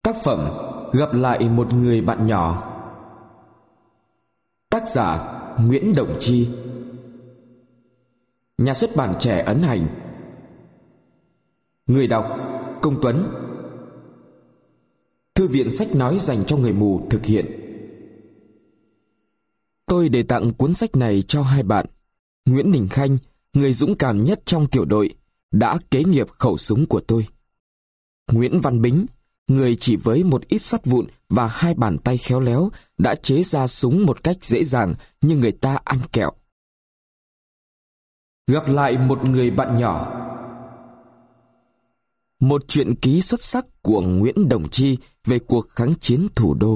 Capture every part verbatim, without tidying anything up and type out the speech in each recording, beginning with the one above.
Tác phẩm Gặp lại một người bạn nhỏ. Tác giả Nguyễn Đồng Chi. Nhà xuất bản Trẻ ấn hành. Người đọc Công Tuấn. Thư viện sách nói dành cho người mù thực hiện. Tôi để tặng cuốn sách này cho hai bạn. Nguyễn Đình Khanh, người dũng cảm nhất trong tiểu đội, đã kế nghiệp khẩu súng của tôi. Nguyễn Văn Bính, người chỉ với một ít sắt vụn và hai bàn tay khéo léo đã chế ra súng một cách dễ dàng như người ta ăn kẹo. Gặp lại một người bạn nhỏ. Một truyện ký xuất sắc của Nguyễn Đồng Chi về cuộc kháng chiến thủ đô.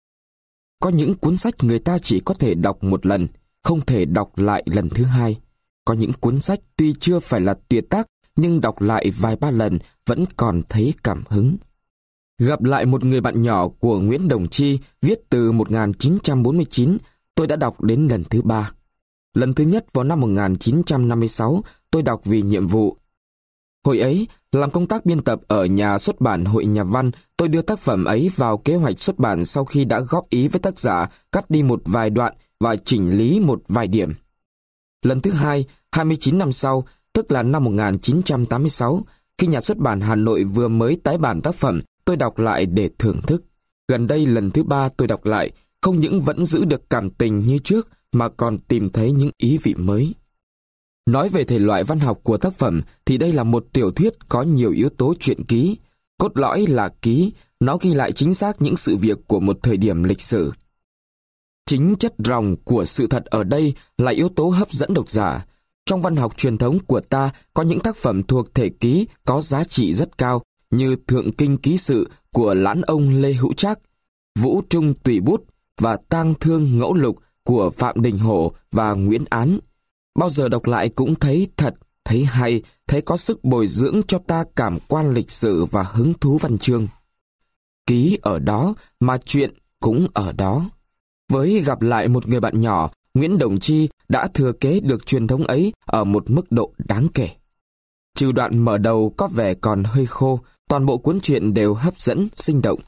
Có những cuốn sách người ta chỉ có thể đọc một lần, không thể đọc lại lần thứ hai. Có những cuốn sách tuy chưa phải là tuyệt tác, nhưng đọc lại vài ba lần vẫn còn thấy cảm hứng. Gặp lại một người bạn nhỏ của Nguyễn Đồng Chi, viết từ một nghìn chín trăm bốn mươi chín, tôi đã đọc đến lần thứ ba. Lần thứ nhất vào năm một nghìn chín trăm năm mươi sáu, tôi đọc vì nhiệm vụ. Hồi ấy, làm công tác biên tập ở nhà xuất bản Hội Nhà văn, tôi đưa tác phẩm ấy vào kế hoạch xuất bản sau khi đã góp ý với tác giả cắt đi một vài đoạn và chỉnh lý một vài điểm. Lần thứ hai, hai mươi chín năm sau, tức là năm một nghìn chín trăm tám mươi sáu, khi nhà xuất bản Hà Nội vừa mới tái bản tác phẩm, tôi đọc lại để thưởng thức. Gần đây lần thứ ba tôi đọc lại, không những vẫn giữ được cảm tình như trước, mà còn tìm thấy những ý vị mới. Nói về thể loại văn học của tác phẩm, thì đây là một tiểu thuyết có nhiều yếu tố truyện ký. Cốt lõi là ký, nó ghi lại chính xác những sự việc của một thời điểm lịch sử. Chính chất ròng của sự thật ở đây là yếu tố hấp dẫn độc giả. Trong văn học truyền thống của ta có những tác phẩm thuộc thể ký có giá trị rất cao, như Thượng Kinh Ký Sự của Lãn Ông Lê Hữu Trác, Vũ Trung Tùy Bút và Tang Thương Ngẫu Lục của Phạm Đình Hổ và Nguyễn Án. Bao giờ đọc lại cũng thấy thật, thấy hay, thấy có sức bồi dưỡng cho ta cảm quan lịch sử và hứng thú văn chương. Ký ở đó mà chuyện cũng ở đó. Với Gặp lại một người bạn nhỏ, Nguyễn Đồng Chi đã thừa kế được truyền thống ấy ở một mức độ đáng kể. Trừ đoạn mở đầu có vẻ còn hơi khô, toàn bộ cuốn truyện đều hấp dẫn, sinh động.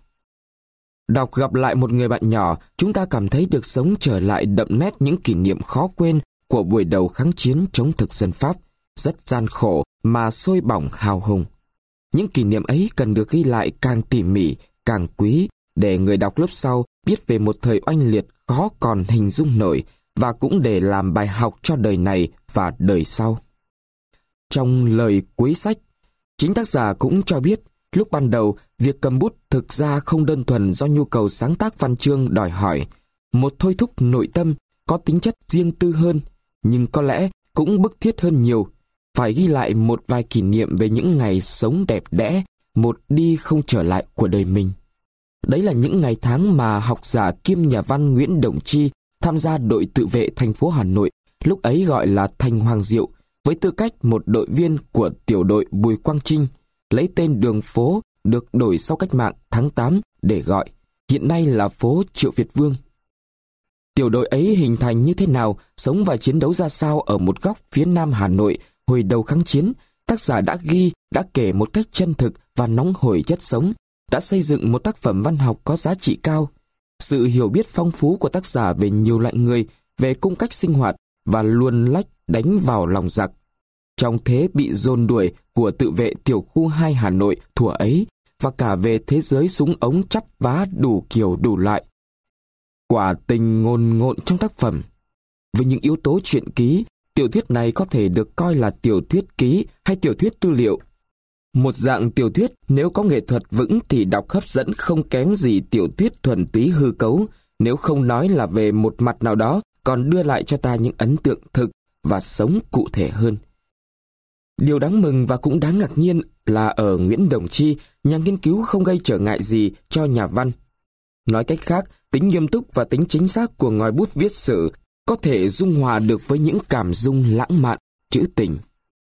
Đọc Gặp lại một người bạn nhỏ, chúng ta cảm thấy được sống trở lại đậm nét những kỷ niệm khó quên của buổi đầu kháng chiến chống thực dân Pháp, rất gian khổ mà sôi bỏng hào hùng. Những kỷ niệm ấy cần được ghi lại càng tỉ mỉ, càng quý, để người đọc lớp sau biết về một thời oanh liệt khó còn hình dung nổi, và cũng để làm bài học cho đời này và đời sau. Trong lời cuối sách, chính tác giả cũng cho biết, lúc ban đầu, việc cầm bút thực ra không đơn thuần do nhu cầu sáng tác văn chương đòi hỏi, một thôi thúc nội tâm có tính chất riêng tư hơn, nhưng có lẽ cũng bức thiết hơn nhiều, phải ghi lại một vài kỷ niệm về những ngày sống đẹp đẽ, một đi không trở lại của đời mình. Đấy là những ngày tháng mà học giả kiêm nhà văn Nguyễn Đồng Chi tham gia đội tự vệ thành phố Hà Nội, lúc ấy gọi là Thành Hoàng Diệu, với tư cách một đội viên của tiểu đội Bùi Quang Trinh, lấy tên đường phố được đổi sau cách mạng tháng tám để gọi, hiện nay là phố Triệu Việt Vương. Tiểu đội ấy hình thành như thế nào, sống và chiến đấu ra sao ở một góc phía nam Hà Nội hồi đầu kháng chiến, tác giả đã ghi, đã kể một cách chân thực và nóng hổi chất sống, đã xây dựng một tác phẩm văn học có giá trị cao. Sự hiểu biết phong phú của tác giả về nhiều loại người, về cung cách sinh hoạt và luồn lách đánh vào lòng giặc. Trong thế bị dồn đuổi của tự vệ tiểu khu hai Hà Nội thuở ấy, và cả về thế giới súng ống chắp vá đủ kiểu đủ loại. Quả tình ngồn ngộn trong tác phẩm. Với những yếu tố truyện ký, tiểu thuyết này có thể được coi là tiểu thuyết ký hay tiểu thuyết tư liệu. Một dạng tiểu thuyết nếu có nghệ thuật vững thì đọc hấp dẫn không kém gì tiểu thuyết thuần túy hư cấu, nếu không nói là về một mặt nào đó còn đưa lại cho ta những ấn tượng thực và sống cụ thể hơn. Điều đáng mừng và cũng đáng ngạc nhiên là ở Nguyễn Đồng Chi, nhà nghiên cứu không gây trở ngại gì cho nhà văn. Nói cách khác, tính nghiêm túc và tính chính xác của ngòi bút viết sử có thể dung hòa được với những cảm dung lãng mạn, trữ tình.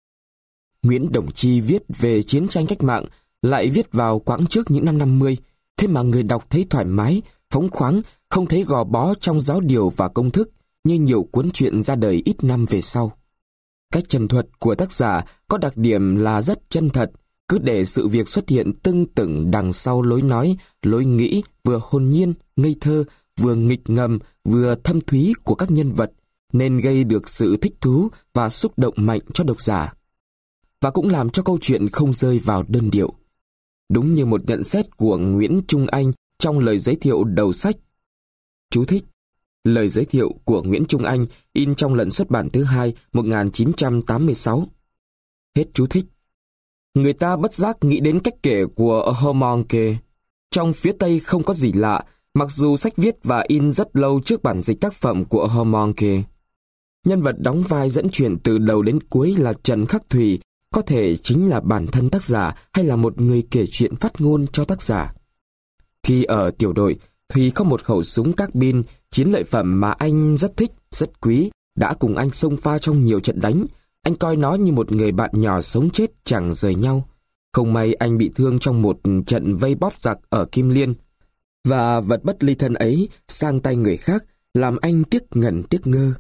Nguyễn Đồng Chi viết về chiến tranh cách mạng, lại viết vào quãng trước những năm năm mươi, thế mà người đọc thấy thoải mái, phóng khoáng, không thấy gò bó trong giáo điều và công thức như nhiều cuốn truyện ra đời ít năm về sau. Cách trần thuật của tác giả có đặc điểm là rất chân thật, cứ để sự việc xuất hiện tưng tửng đằng sau lối nói, lối nghĩ vừa hồn nhiên, ngây thơ, vừa nghịch ngầm, vừa thâm thúy của các nhân vật, nên gây được sự thích thú và xúc động mạnh cho độc giả. Và cũng làm cho câu chuyện không rơi vào đơn điệu. Đúng như một nhận xét của Nguyễn Trung Anh trong lời giới thiệu đầu sách. Chú thích: lời giới thiệu của Nguyễn Trung Anh in trong lần xuất bản thứ hai một nghìn chín trăm tám mươi sáu. Hết chú thích. Người ta bất giác nghĩ đến cách kể của Homonke. Trong phía Tây không có gì lạ, mặc dù sách viết và in rất lâu trước bản dịch tác phẩm của Homonke. Nhân vật đóng vai dẫn chuyện từ đầu đến cuối là Trần Khắc Thùy, có thể chính là bản thân tác giả hay là một người kể chuyện phát ngôn cho tác giả. Khi ở tiểu đội, Thùy có một khẩu súng carbine, chiến lợi phẩm mà anh rất thích, rất quý, đã cùng anh xông pha trong nhiều trận đánh. Anh coi nó như một người bạn nhỏ sống chết chẳng rời nhau. Không may anh bị thương trong một trận vây bóp giặc ở Kim Liên. Và vật bất ly thân ấy sang tay người khác, làm anh tiếc ngẩn tiếc ngơ.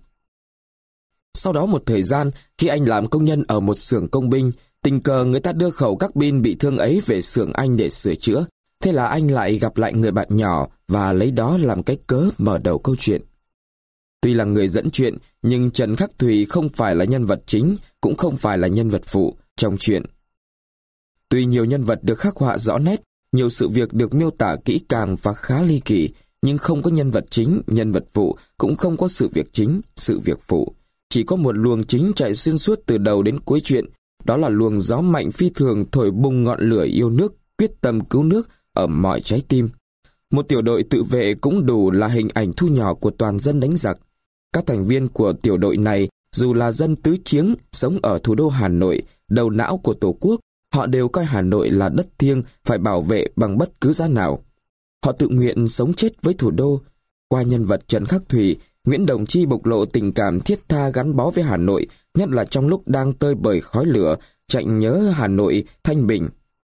Sau đó một thời gian, khi anh làm công nhân ở một xưởng công binh, tình cờ người ta đưa khẩu carbine bị thương ấy về xưởng anh để sửa chữa. Thế là anh lại gặp lại người bạn nhỏ và lấy đó làm cái cớ mở đầu câu chuyện. Tuy là người dẫn chuyện, nhưng Trần Khắc Thùy không phải là nhân vật chính, cũng không phải là nhân vật phụ trong chuyện. Tuy nhiều nhân vật được khắc họa rõ nét, nhiều sự việc được miêu tả kỹ càng và khá ly kỳ, nhưng không có nhân vật chính, nhân vật phụ, cũng không có sự việc chính, sự việc phụ. Chỉ có một luồng chính chạy xuyên suốt từ đầu đến cuối chuyện, đó là luồng gió mạnh phi thường thổi bùng ngọn lửa yêu nước, quyết tâm cứu nước ở mọi trái tim. Một tiểu đội tự vệ cũng đủ là hình ảnh thu nhỏ của toàn dân đánh giặc. Các thành viên của tiểu đội này, dù là dân tứ chiếng, sống ở thủ đô Hà Nội, đầu não của Tổ quốc, họ đều coi Hà Nội là đất thiêng, phải bảo vệ bằng bất cứ giá nào. Họ tự nguyện sống chết với thủ đô. Qua nhân vật Trần Khắc Thùy, Nguyễn Đồng Chi bộc lộ tình cảm thiết tha gắn bó với Hà Nội, nhất là trong lúc đang tơi bời khói lửa, chạy nhớ Hà Nội thanh bình.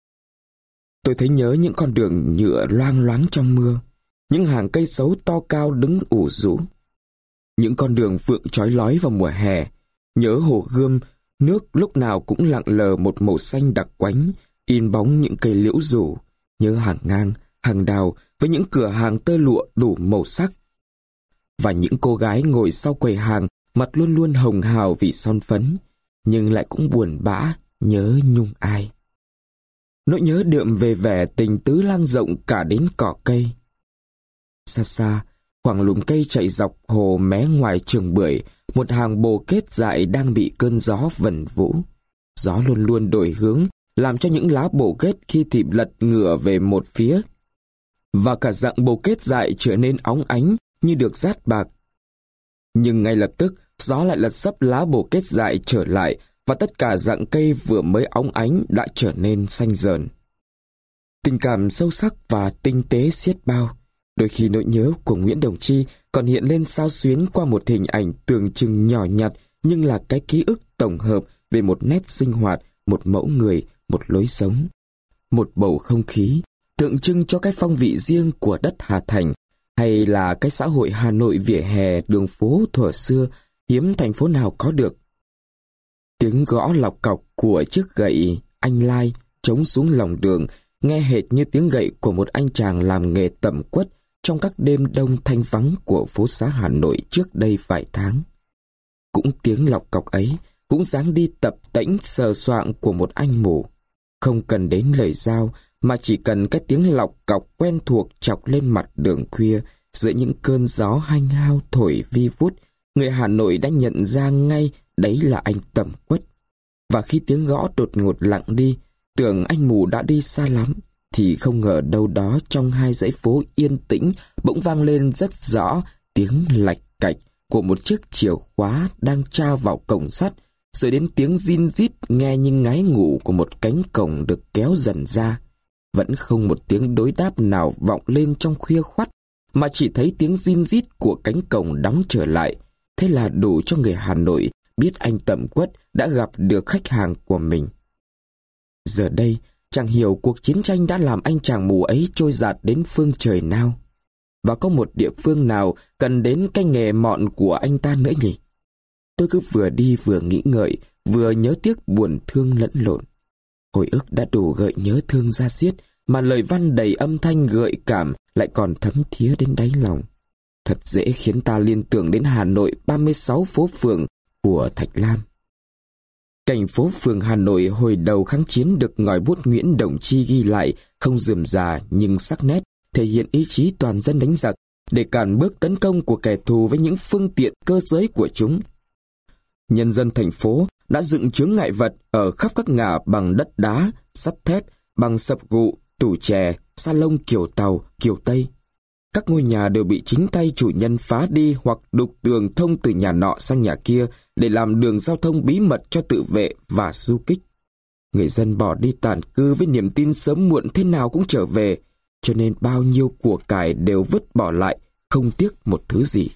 Tôi thấy nhớ những con đường nhựa loang loáng trong mưa, những hàng cây sấu to cao đứng ủ rũ, những con đường phượng chói lói vào mùa hè, nhớ hồ Gươm, nước lúc nào cũng lặng lờ một màu xanh đặc quánh, in bóng những cây liễu rủ, nhớ hàng ngang, hàng đào với những cửa hàng tơ lụa đủ màu sắc. Và những cô gái ngồi sau quầy hàng, mặt luôn luôn hồng hào vì son phấn, nhưng lại cũng buồn bã, nhớ nhung ai. Nỗi nhớ đượm về vẻ tình tứ lan rộng cả đến cỏ cây. Xa xa, khoảng lùm cây chạy dọc hồ mé ngoài trường bưởi, một hàng bồ kết dại đang bị cơn gió vần vũ. Gió luôn luôn đổi hướng, làm cho những lá bồ kết khi thì lật ngửa về một phía, và cả dạng bồ kết dại trở nên óng ánh như được dát bạc. Nhưng ngay lập tức, gió lại lật sấp lá bồ kết dại trở lại, và tất cả dạng cây vừa mới óng ánh đã trở nên xanh dờn. Tình cảm sâu sắc và tinh tế xiết bao. Đôi khi nỗi nhớ của Nguyễn Đồng Chi còn hiện lên xao xuyến qua một hình ảnh tưởng chừng nhỏ nhặt, nhưng là cái ký ức tổng hợp về một nét sinh hoạt, một mẫu người, một lối sống, một bầu không khí, tượng trưng cho cái phong vị riêng của đất Hà Thành, hay là cái xã hội Hà Nội vỉa hè đường phố thuở xưa, hiếm thành phố nào có được. Tiếng gõ lọc cọc của chiếc gậy anh lai trống xuống lòng đường, nghe hệt như tiếng gậy của một anh chàng làm nghề tẩm quất trong các đêm đông thanh vắng của phố xá Hà Nội trước đây vài tháng. Cũng tiếng lọc cọc ấy, cũng dáng đi tập tễnh sờ soạng của một anh mù. Không cần đến lời giao, mà chỉ cần cái tiếng lọc cọc quen thuộc chọc lên mặt đường khuya, giữa những cơn gió hanh hao thổi vi vút, người Hà Nội đã nhận ra ngay đấy là anh tẩm quất. Và khi tiếng gõ đột ngột lặng đi, tưởng anh mù đã đi xa lắm, thì không ngờ đâu đó trong hai dãy phố yên tĩnh bỗng vang lên rất rõ tiếng lạch cạch của một chiếc chìa khóa đang tra vào cổng sắt, rồi đến tiếng rin rít nghe như ngáy ngủ của một cánh cổng được kéo dần ra. Vẫn không một tiếng đối đáp nào vọng lên trong khuya khoắt, mà chỉ thấy tiếng rin rít của cánh cổng đóng trở lại. Thế là đủ cho người Hà Nội biết anh Tẩm Quất đã gặp được khách hàng của mình. Giờ đây, chẳng hiểu cuộc chiến tranh đã làm anh chàng mù ấy trôi dạt đến phương trời nào. Và có một địa phương nào cần đến cái nghề mọn của anh ta nữa nhỉ? Tôi cứ vừa đi vừa nghĩ ngợi, vừa nhớ tiếc buồn thương lẫn lộn. Hồi ức đã đủ gợi nhớ thương da diết, mà lời văn đầy âm thanh gợi cảm lại còn thấm thía đến đáy lòng. Thật dễ khiến ta liên tưởng đến Hà Nội ba mươi sáu phố phường của Thạch Lam. Cảnh phố phường Hà Nội hồi đầu kháng chiến được ngòi bút Nguyễn Đồng Chi ghi lại không rườm rà nhưng sắc nét, thể hiện ý chí toàn dân đánh giặc để cản bước tấn công của kẻ thù với những phương tiện cơ giới của chúng. Nhân dân thành phố đã dựng chướng ngại vật ở khắp các ngã bằng đất đá, sắt thép, bằng sập gụ, tủ chè, salon kiểu Tàu, kiểu Tây. Các ngôi nhà đều bị chính tay chủ nhân phá đi hoặc đục tường thông từ nhà nọ sang nhà kia để làm đường giao thông bí mật cho tự vệ và du kích. Người dân bỏ đi tản cư với niềm tin sớm muộn thế nào cũng trở về, cho nên bao nhiêu của cải đều vứt bỏ lại, không tiếc một thứ gì.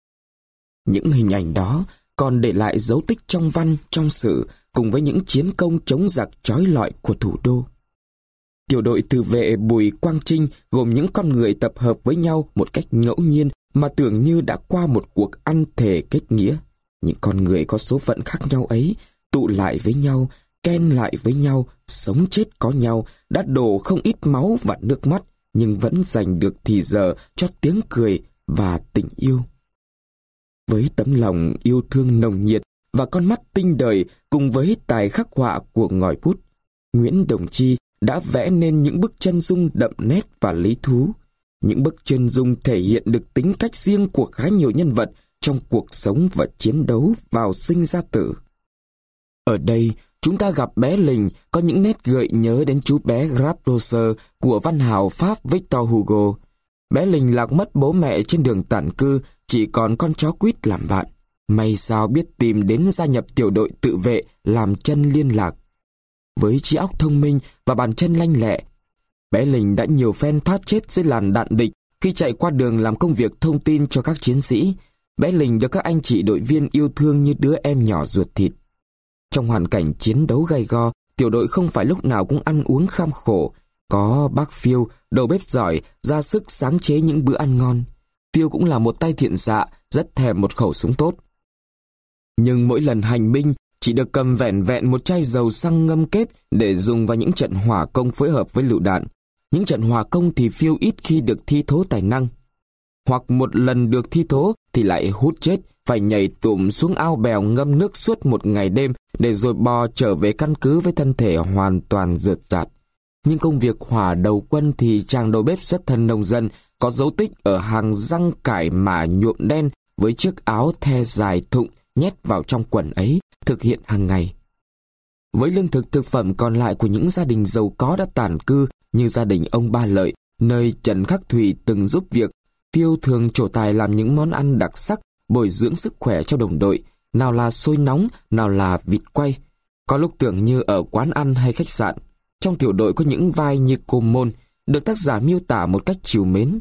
Những hình ảnh đó còn để lại dấu tích trong văn, trong sử, cùng với những chiến công chống giặc trói lọi của thủ đô. Tiểu đội tự vệ Bùi Quang Trinh gồm những con người tập hợp với nhau một cách ngẫu nhiên mà tưởng như đã qua một cuộc ăn thề kết nghĩa. Những con người có số phận khác nhau ấy tụ lại với nhau, ken lại với nhau, sống chết có nhau, đã đổ không ít máu và nước mắt, nhưng vẫn dành được thì giờ cho tiếng cười và tình yêu. Với tấm lòng yêu thương nồng nhiệt và con mắt tinh đời cùng với tài khắc họa của ngòi bút, Nguyễn Đồng Chi đã vẽ nên những bức chân dung đậm nét và lý thú. Những bức chân dung thể hiện được tính cách riêng của khá nhiều nhân vật trong cuộc sống và chiến đấu vào sinh ra tử. Ở đây, chúng ta gặp bé Lình có những nét gợi nhớ đến chú bé Grabroser của văn hào Pháp Victor Hugo. Bé Lình lạc mất bố mẹ trên đường tản cư, chỉ còn con chó quýt làm bạn. May sao biết tìm đến gia nhập tiểu đội tự vệ làm chân liên lạc. Với trí óc thông minh và bàn chân lanh lẹ, bé Lình đã nhiều phen thoát chết dưới làn đạn địch khi chạy qua đường làm công việc thông tin cho các chiến sĩ. Bé Lình được các anh chị đội viên yêu thương như đứa em nhỏ ruột thịt. Trong hoàn cảnh chiến đấu gay go, tiểu đội không phải lúc nào cũng ăn uống kham khổ. Có bác Phiêu, đầu bếp giỏi, ra sức sáng chế những bữa ăn ngon. Phiêu cũng là một tay thiện xạ, rất thèm một khẩu súng tốt. Nhưng mỗi lần hành binh, chỉ được cầm vẻn vẹn một chai dầu xăng ngâm kép để dùng vào những trận hỏa công phối hợp với lựu đạn. Những trận hỏa công thì Phiêu ít khi được thi thố tài năng. Hoặc một lần được thi thố thì lại hút chết, phải nhảy tụm xuống ao bèo ngâm nước suốt một ngày đêm để rồi bò trở về căn cứ với thân thể hoàn toàn rượt rạt. Nhưng công việc hỏa đầu quân thì chàng đầu bếp xuất thân nông dân, có dấu tích ở hàng răng cải mả nhuộm đen với chiếc áo the dài thụng nhét vào trong quần ấy, thực hiện hàng ngày. Với lương thực thực phẩm còn lại của những gia đình giàu có đã tản cư như gia đình ông Ba Lợi, nơi Trần Khắc Thủy từng giúp việc, Phiêu thường trổ tài làm những món ăn đặc sắc, bồi dưỡng sức khỏe cho đồng đội, nào là xôi nóng, nào là vịt quay. Có lúc tưởng như ở quán ăn hay khách sạn. Trong tiểu đội có những vai như cô Môn, được tác giả miêu tả một cách trìu mến.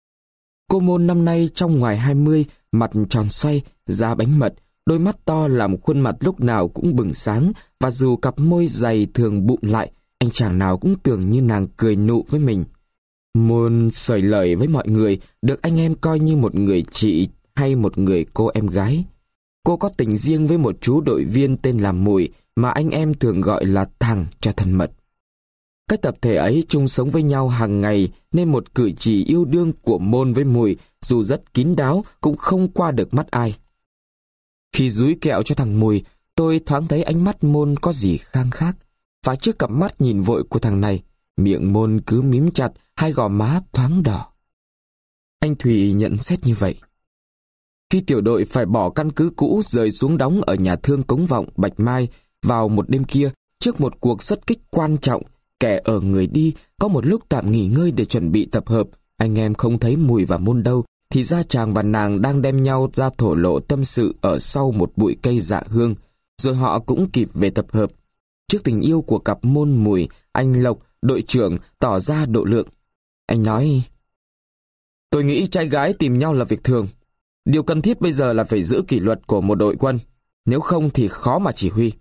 Cô Môn năm nay trong ngoài hai mươi, mặt tròn xoay, da bánh mật, đôi mắt to làm khuôn mặt lúc nào cũng bừng sáng, và dù cặp môi dày thường bụm lại, anh chàng nào cũng tưởng như nàng cười nụ với mình. Môn sởi lời với mọi người, được anh em coi như một người chị hay một người cô em gái. Cô có tình riêng với một chú đội viên tên là Mùi, mà anh em thường gọi là Thằng cho thân mật. Cái tập thể ấy chung sống với nhau hàng ngày nên một cử chỉ yêu đương của Môn với Mùi, dù rất kín đáo, cũng không qua được mắt ai. Khi dúi kẹo cho thằng Mùi, tôi thoáng thấy ánh mắt Môn có gì khang khác. Và trước cặp mắt nhìn vội của thằng này, miệng Môn cứ mím chặt, hai gò má thoáng đỏ. Anh Thủy nhận xét như vậy. Khi tiểu đội phải bỏ căn cứ cũ rời xuống đóng ở nhà thương Cống Vọng, Bạch Mai vào một đêm kia, trước một cuộc xuất kích quan trọng, kẻ ở người đi, có một lúc tạm nghỉ ngơi để chuẩn bị tập hợp, anh em không thấy Mùi và Môn đâu, thì ra chàng và nàng đang đem nhau ra thổ lộ tâm sự ở sau một bụi cây dạ hương, rồi họ cũng kịp về tập hợp. Trước tình yêu của cặp Môn Mùi, anh Lộc, đội trưởng, tỏ ra độ lượng. Anh nói: "Tôi nghĩ trai gái tìm nhau là việc thường. Điều cần thiết bây giờ là phải giữ kỷ luật của một đội quân, nếu không thì khó mà chỉ huy."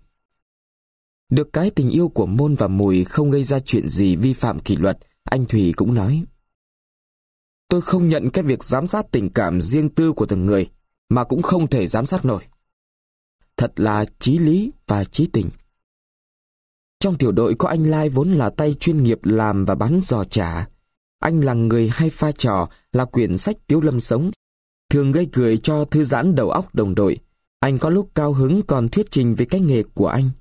Được cái tình yêu của Môn và Mùi không gây ra chuyện gì vi phạm kỷ luật, anh Thủy cũng nói: "Tôi không nhận cái việc giám sát tình cảm riêng tư của từng người, mà cũng không thể giám sát nổi. Thật là chí lý và chí tình." Trong tiểu đội có anh Lai vốn là tay chuyên nghiệp làm và bán giò chả. Anh là người hay pha trò, là quyển sách Tiếu Lâm sống, thường gây cười cho thư giãn đầu óc đồng đội. Anh có lúc cao hứng còn thuyết trình về cái nghề của anh.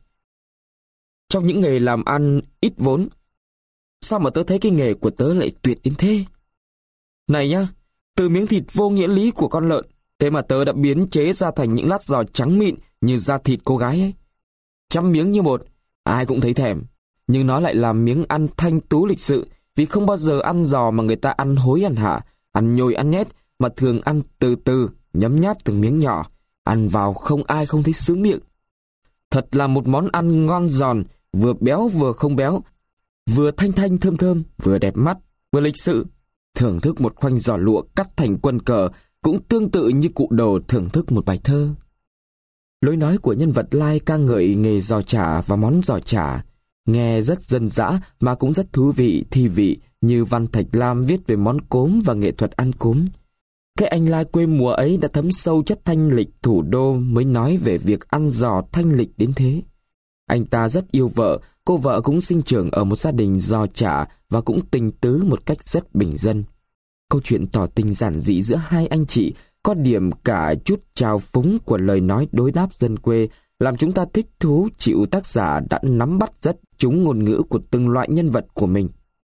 Trong những nghề làm ăn ít vốn, sao mà tớ thấy cái nghề của tớ lại tuyệt đến thế? Này nhá, từ miếng thịt vô nghĩa lý của con lợn, thế mà tớ đã biến chế ra thành những lát giò trắng mịn như da thịt cô gái ấy. Trăm miếng như một, ai cũng thấy thèm, nhưng nó lại là miếng ăn thanh tú lịch sự, vì không bao giờ ăn giò mà người ta ăn hối ăn hạ, ăn nhồi ăn nhét, mà thường ăn từ từ, nhấm nháp từng miếng nhỏ, ăn vào không ai không thấy sướng miệng. Thật là một món ăn ngon giòn, vừa béo vừa không béo, vừa thanh thanh thơm thơm, vừa đẹp mắt, vừa lịch sự. Thưởng thức một khoanh giò lụa cắt thành quân cờ cũng tương tự như cụ đồ thưởng thức một bài thơ. Lối nói của nhân vật Lai ca ngợi nghề giò chả và món giò chả, nghe rất dân dã mà cũng rất thú vị, thi vị, như Văn Thạch Lam viết về món cốm và nghệ thuật ăn cốm. Cái anh Lai quê mùa ấy đã thấm sâu chất thanh lịch thủ đô mới nói về việc ăn giò thanh lịch đến thế. Anh ta rất yêu vợ, cô vợ cũng sinh trưởng ở một gia đình giò chả và cũng tình tứ một cách rất bình dân. Câu chuyện tỏ tình giản dị giữa hai anh chị có điểm cả chút trào phúng của lời nói đối đáp dân quê, làm chúng ta thích thú chịu tác giả đã nắm bắt rất trúng ngôn ngữ của từng loại nhân vật của mình.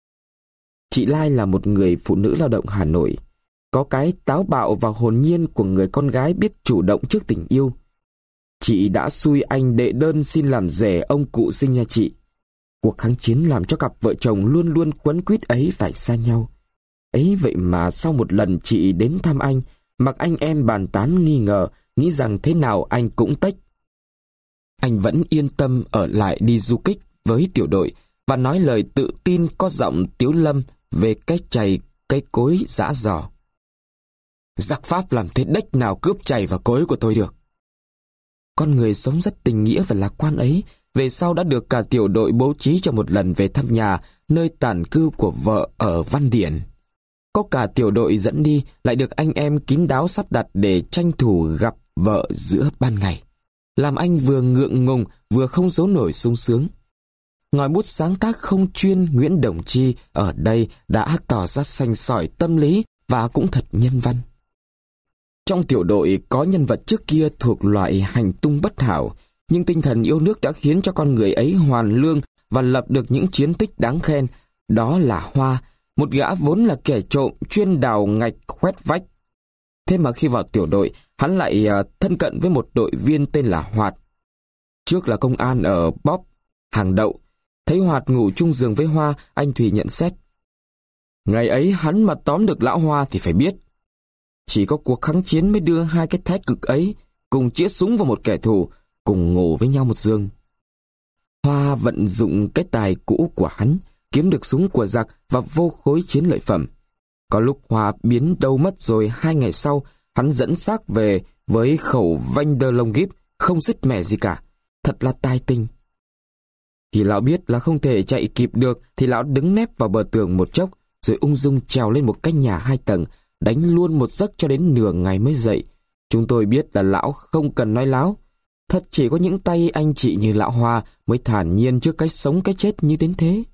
Chị Lai là một người phụ nữ lao động Hà Nội, có cái táo bạo và hồn nhiên của người con gái biết chủ động trước tình yêu. Chị đã xui anh đệ đơn xin làm rể ông cụ sinh nhà chị. Cuộc kháng chiến làm cho cặp vợ chồng luôn luôn quấn quýt ấy phải xa nhau. Ấy vậy mà sau một lần chị đến thăm anh, mặc anh em bàn tán nghi ngờ, nghĩ rằng thế nào anh cũng tách. Anh vẫn yên tâm ở lại đi du kích với tiểu đội và nói lời tự tin có giọng Tiếu Lâm về cái chày, cái cối giã giò. Giặc Pháp làm thế đếch nào cướp chày và cối của tôi được. Con người sống rất tình nghĩa và lạc quan ấy, về sau đã được cả tiểu đội bố trí cho một lần về thăm nhà, nơi tản cư của vợ ở Văn Điển. Có cả tiểu đội dẫn đi, lại được anh em kín đáo sắp đặt để tranh thủ gặp vợ giữa ban ngày, làm anh vừa ngượng ngùng vừa không giấu nổi sung sướng. Ngòi bút sáng tác không chuyên Nguyễn Đồng Chi ở đây đã tỏ ra sành sỏi tâm lý và cũng thật nhân văn. Trong tiểu đội có nhân vật trước kia thuộc loại hành tung bất hảo, nhưng tinh thần yêu nước đã khiến cho con người ấy hoàn lương và lập được những chiến tích đáng khen. Đó là Hoa, một gã vốn là kẻ trộm chuyên đào ngạch khoét vách. Thế mà khi vào tiểu đội, hắn lại uh, thân cận với một đội viên tên là Hoạt. Trước là công an ở Bóp, Hàng Đậu. Thấy Hoạt ngủ chung giường với Hoa, anh Thùy nhận xét: ngày ấy hắn mà tóm được lão Hoa thì phải biết. Chỉ có cuộc kháng chiến mới đưa hai cái thái cực ấy cùng chĩa súng vào một kẻ thù, cùng ngủ với nhau một giường. Hoa vận dụng cái tài cũ của hắn, kiếm được súng của giặc và vô khối chiến lợi phẩm. Có lúc Hoa biến đâu mất rồi, hai ngày sau, hắn dẫn xác về với khẩu vanh đơ lông gíp, không sứt mẻ gì cả. Thật là tài tình. Khi lão biết là không thể chạy kịp được, thì lão đứng nép vào bờ tường một chốc, rồi ung dung trèo lên một căn nhà hai tầng, đánh luôn một giấc cho đến nửa ngày mới dậy. Chúng tôi biết là lão không cần nói láo. Thật chỉ có những tay anh chị như lão Hoa mới thản nhiên trước cái sống cái chết như đến thế.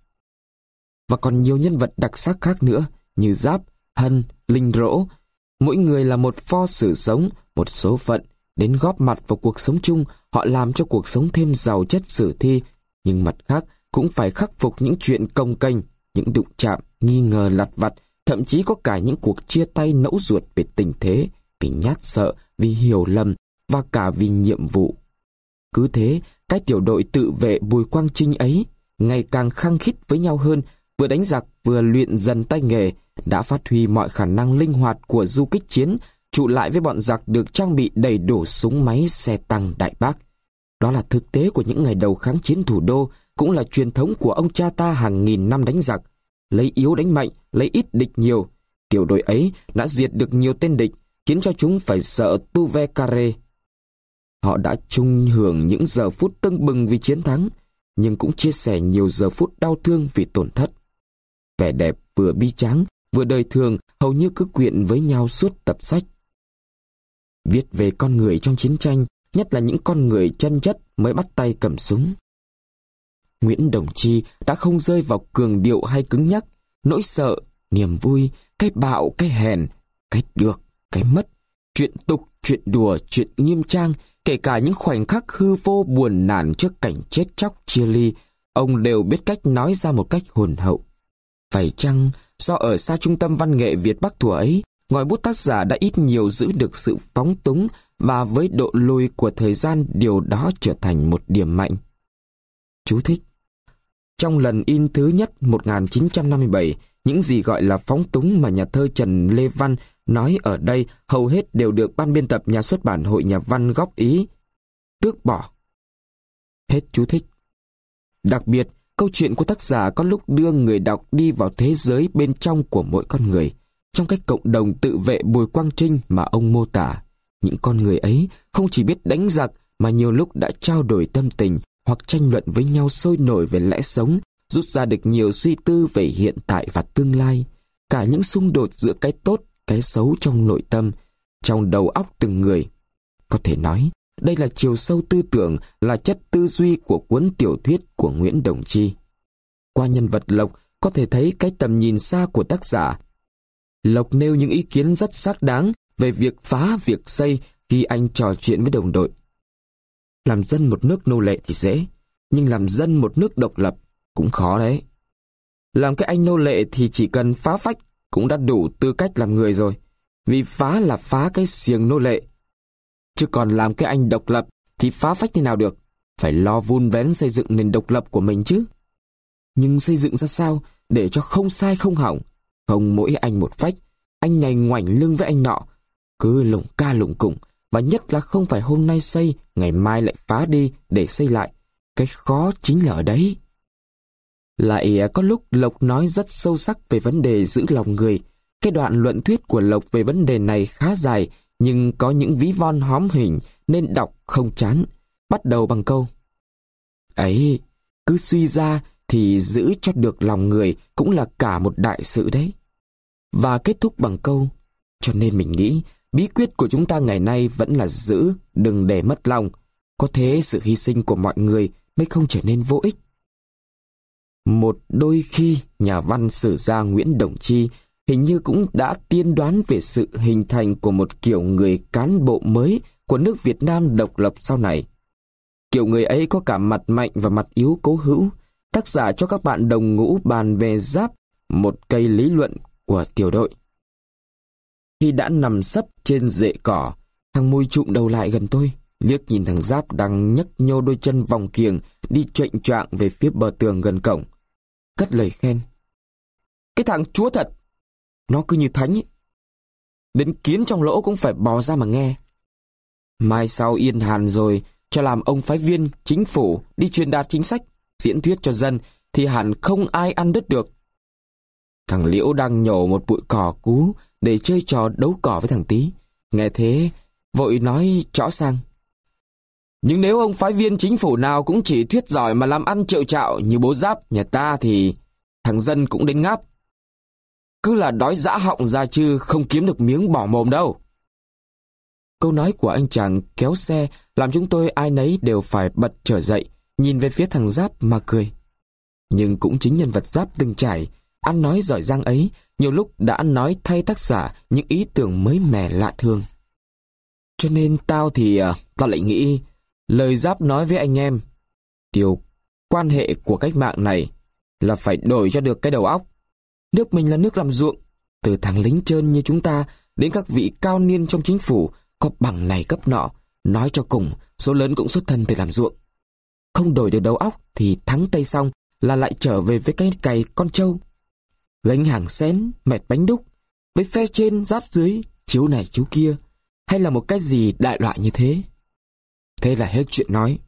Và còn nhiều nhân vật đặc sắc khác nữa, như Giáp, Hân, Linh Rỗ. Mỗi người là một pho sử sống, một số phận. Đến góp mặt vào cuộc sống chung, họ làm cho cuộc sống thêm giàu chất sử thi. Nhưng mặt khác cũng phải khắc phục những chuyện cồng kềnh, những đụng chạm, nghi ngờ lặt vặt, thậm chí có cả những cuộc chia tay nẫu ruột về tình thế, vì nhát sợ, vì hiểu lầm và cả vì nhiệm vụ. Cứ thế, cái tiểu đội tự vệ Bùi Quang Trinh ấy ngày càng khăng khít với nhau hơn, vừa đánh giặc vừa luyện dần tay nghề, đã phát huy mọi khả năng linh hoạt của du kích chiến, trụ lại với bọn giặc được trang bị đầy đủ súng máy, xe tăng đại bác. Đó là thực tế của những ngày đầu kháng chiến thủ đô, cũng là truyền thống của ông cha ta hàng nghìn năm đánh giặc. Lấy yếu đánh mạnh, lấy ít địch nhiều. Tiểu đội ấy đã diệt được nhiều tên địch, khiến cho chúng phải sợ tu ve carré. Họ đã chung hưởng những giờ phút tưng bừng vì chiến thắng, nhưng cũng chia sẻ nhiều giờ phút đau thương vì tổn thất. Vẻ đẹp vừa bi tráng, vừa đời thường hầu như cứ quyện với nhau suốt tập sách. Viết về con người trong chiến tranh, nhất là những con người chân chất mới bắt tay cầm súng. Nguyễn Đồng Chi đã không rơi vào cường điệu hay cứng nhắc. Nỗi sợ, niềm vui, cái bạo, cái hèn, cái được, cái mất, chuyện tục, chuyện đùa, chuyện nghiêm trang, kể cả những khoảnh khắc hư vô buồn nản trước cảnh chết chóc chia ly, ông đều biết cách nói ra một cách hồn hậu. Phải chăng do ở xa trung tâm văn nghệ Việt Bắc thuở ấy, ngòi bút tác giả đã ít nhiều giữ được sự phóng túng, và với độ lùi của thời gian điều đó trở thành một điểm mạnh. Chú thích: trong lần in thứ nhất một nghìn chín trăm năm mươi bảy, những gì gọi là phóng túng mà nhà thơ Trần Lê Văn nói ở đây hầu hết đều được ban biên tập nhà xuất bản Hội Nhà văn góp ý tước bỏ. Hết chú thích. Đặc biệt, câu chuyện của tác giả có lúc đưa người đọc đi vào thế giới bên trong của mỗi con người, trong cái cộng đồng tự vệ Bùi Quang Trinh mà ông mô tả. Những con người ấy không chỉ biết đánh giặc mà nhiều lúc đã trao đổi tâm tình hoặc tranh luận với nhau sôi nổi về lẽ sống, rút ra được nhiều suy tư về hiện tại và tương lai, cả những xung đột giữa cái tốt, cái xấu trong nội tâm, trong đầu óc từng người. Có thể nói, đây là chiều sâu tư tưởng, là chất tư duy của cuốn tiểu thuyết của Nguyễn Đồng Chi. Qua nhân vật Lộc có thể thấy cái tầm nhìn xa của tác giả. Lộc nêu những ý kiến rất xác đáng về việc phá việc xây khi anh trò chuyện với đồng đội. Làm dân một nước nô lệ thì dễ, nhưng làm dân một nước độc lập cũng khó đấy. Làm cái anh nô lệ thì chỉ cần phá phách cũng đã đủ tư cách làm người rồi, vì phá là phá cái xiềng nô lệ. Chứ còn làm cái anh độc lập thì phá phách thế nào được, phải lo vun vén xây dựng nền độc lập của mình chứ. Nhưng xây dựng ra sao để cho không sai không hỏng, không mỗi anh một phách, anh này ngoảnh lưng với anh nọ, cứ lủng ca lủng củng, và nhất là không phải hôm nay xây, ngày mai lại phá đi để xây lại. Cái khó chính là ở đấy. Lại có lúc Lộc nói rất sâu sắc về vấn đề giữ lòng người. Cái đoạn luận thuyết của Lộc về vấn đề này khá dài, nhưng có những ví von hóm hình nên đọc không chán. Bắt đầu bằng câu: ấy, cứ suy ra thì giữ cho được lòng người cũng là cả một đại sự đấy. Và kết thúc bằng câu: cho nên mình nghĩ bí quyết của chúng ta ngày nay vẫn là giữ, đừng để mất lòng. Có thế sự hy sinh của mọi người mới không trở nên vô ích. Một đôi khi nhà văn sử gia Nguyễn Đồng Chi hình như cũng đã tiên đoán về sự hình thành của một kiểu người cán bộ mới của nước Việt Nam độc lập sau này. Kiểu người ấy có cả mặt mạnh và mặt yếu cố hữu. Tác giả cho các bạn đồng ngũ bàn về Giáp, một cây lý luận của tiểu đội. Khi đã nằm sấp trên rễ cỏ, thằng Mùi trụm đầu lại gần tôi, liếc nhìn thằng Giáp đang nhấc nhô đôi chân vòng kiềng đi choạng choạng về phía bờ tường gần cổng, cất lời khen: cái thằng chúa thật, nó cứ như thánh ấy. Đến kiến trong lỗ cũng phải bò ra mà nghe. Mai sau yên hàn rồi, cho làm ông phái viên chính phủ đi truyền đạt chính sách, diễn thuyết cho dân thì hẳn không ai ăn đứt được. Thằng Liễu đang nhổ một bụi cỏ cú để chơi trò đấu cỏ với thằng Tý, nghe thế vội nói chõ sang: nhưng nếu ông phái viên chính phủ nào cũng chỉ thuyết giỏi mà làm ăn triệu trạo như bố Giáp nhà ta thì thằng dân cũng đến ngáp. Cứ là đói dã họng ra chứ không kiếm được miếng bỏ mồm đâu. Câu nói của anh chàng kéo xe làm chúng tôi ai nấy đều phải bật trở dậy, nhìn về phía thằng Giáp mà cười. Nhưng cũng chính nhân vật Giáp từng trải, ăn nói giỏi giang ấy, nhiều lúc đã nói thay tác giả những ý tưởng mới mẻ lạ thường. Cho nên tao thì tao lại nghĩ lời Giáp nói với anh em, điều quan hệ của cách mạng này là phải đổi cho được cái đầu óc. Nước mình là nước làm ruộng, từ thằng lính trơn như chúng ta đến các vị cao niên trong chính phủ có bằng này cấp nọ, nói cho cùng số lớn cũng xuất thân từ làm ruộng. Không đổi được đầu óc thì thắng tay xong là lại trở về với cái cày con trâu, gánh hàng xén, mệt bánh đúc, với phe trên giáp dưới, chiếu này chiếu kia, hay là một cái gì đại loại như thế. Thế là hết chuyện nói.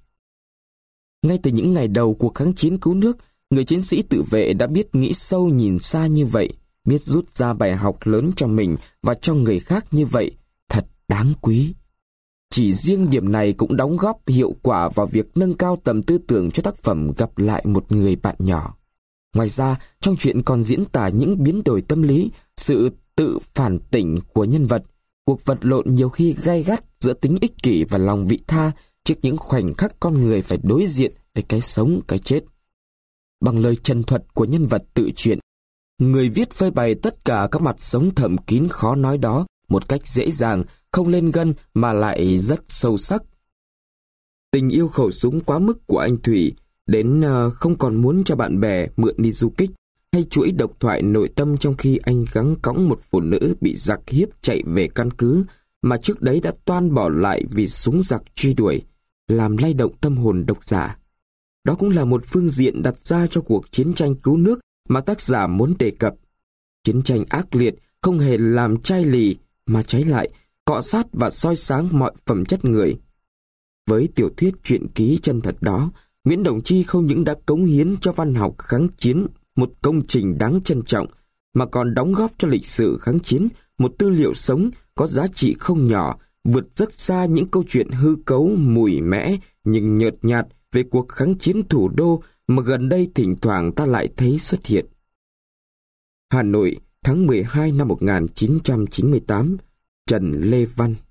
Ngay từ những ngày đầu cuộc kháng chiến cứu nước, người chiến sĩ tự vệ đã biết nghĩ sâu nhìn xa như vậy, biết rút ra bài học lớn cho mình và cho người khác như vậy, thật đáng quý. Chỉ riêng điểm này cũng đóng góp hiệu quả vào việc nâng cao tầm tư tưởng cho tác phẩm Gặp lại một người bạn nhỏ. Ngoài ra, trong truyện còn diễn tả những biến đổi tâm lý, sự tự phản tỉnh của nhân vật, cuộc vật lộn nhiều khi gay gắt giữa tính ích kỷ và lòng vị tha trước những khoảnh khắc con người phải đối diện với cái sống cái chết. bằng lời chân thuật của nhân vật tự truyện. Người viết phơi bày tất cả các mặt sống thầm kín khó nói đó một cách dễ dàng, không lên gân mà lại rất sâu sắc. Tình yêu khẩu súng quá mức của anh Thủy đến uh, không còn muốn cho bạn bè mượn đi du kích, hay chuỗi độc thoại nội tâm trong khi anh gắng cõng một phụ nữ bị giặc hiếp chạy về căn cứ mà trước đấy đã toan bỏ lại vì súng giặc truy đuổi, làm lay động tâm hồn độc giả. Đó cũng là một phương diện đặt ra cho cuộc chiến tranh cứu nước mà tác giả muốn đề cập. Chiến tranh ác liệt không hề làm chai lì, mà trái lại cọ sát và soi sáng mọi phẩm chất người. Với tiểu thuyết truyện ký chân thật đó, Nguyễn Đồng Chi không những đã cống hiến cho văn học kháng chiến một công trình đáng trân trọng, mà còn đóng góp cho lịch sử kháng chiến một tư liệu sống có giá trị không nhỏ, vượt rất xa những câu chuyện hư cấu mùi mẽ nhưng nhợt nhạt về cuộc kháng chiến thủ đô mà gần đây thỉnh thoảng ta lại thấy xuất hiện. Hà Nội, tháng mười hai năm một nghìn chín trăm chín mươi tám, Trần Lê Văn.